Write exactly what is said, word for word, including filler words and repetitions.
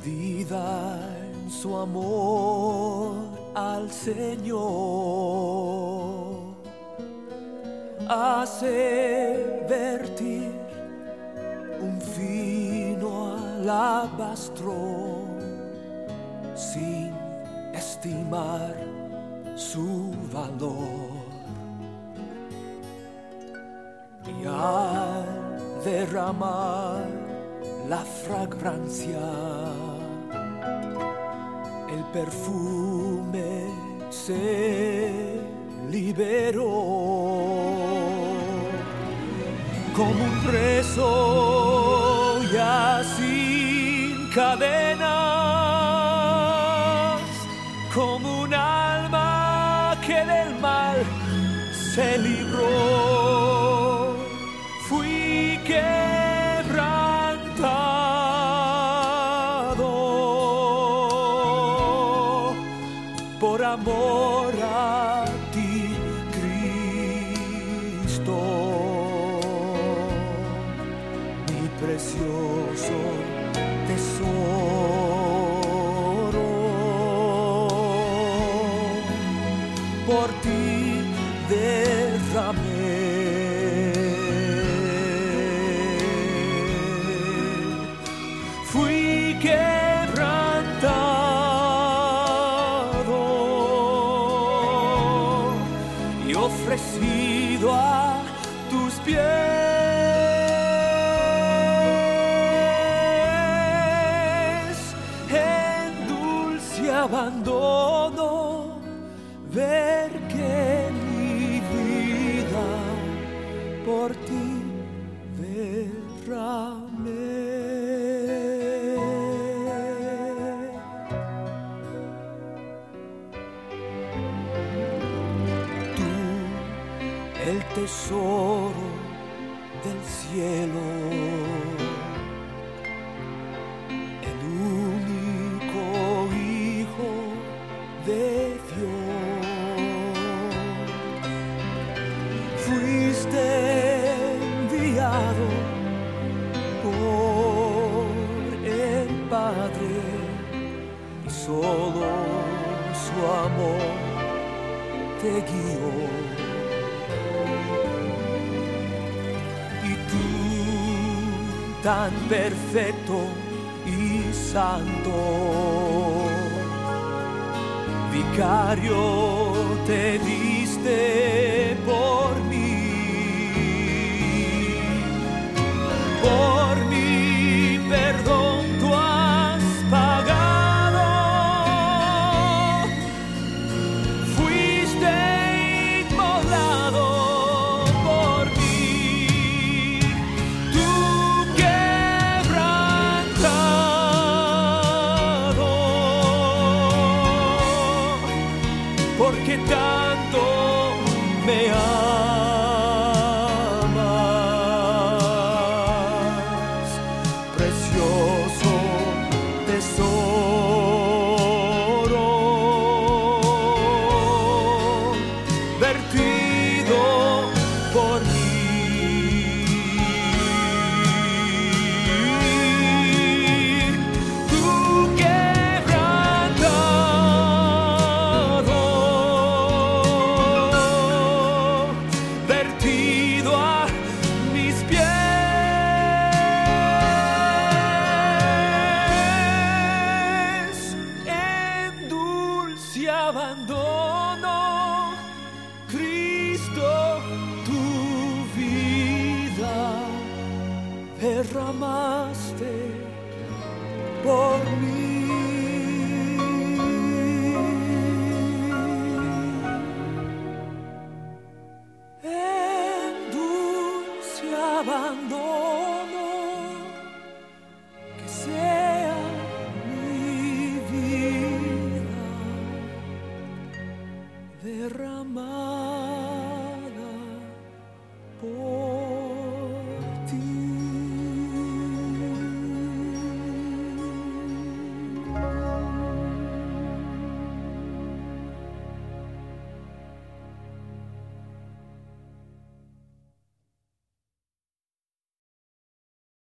perdida en su amor al Señor, hace vertir un fino alabastro sin estimar su valor, y al derramar la fragancia, el perfume se liberó como un preso ya sin cadenas, como un alma que del mal se libró. Fui quebrantado por amor a ti, Cristo, mi precioso tesoro. Por ti derramé ofrecido a tus pies, en dulce abandono, ver que mi vida por ti derramé. El tesoro del cielo, el único Hijo de Dios, fuiste enviado por el Padre y solo su amor te guió. Tan perfecto y santo, vicario te diste por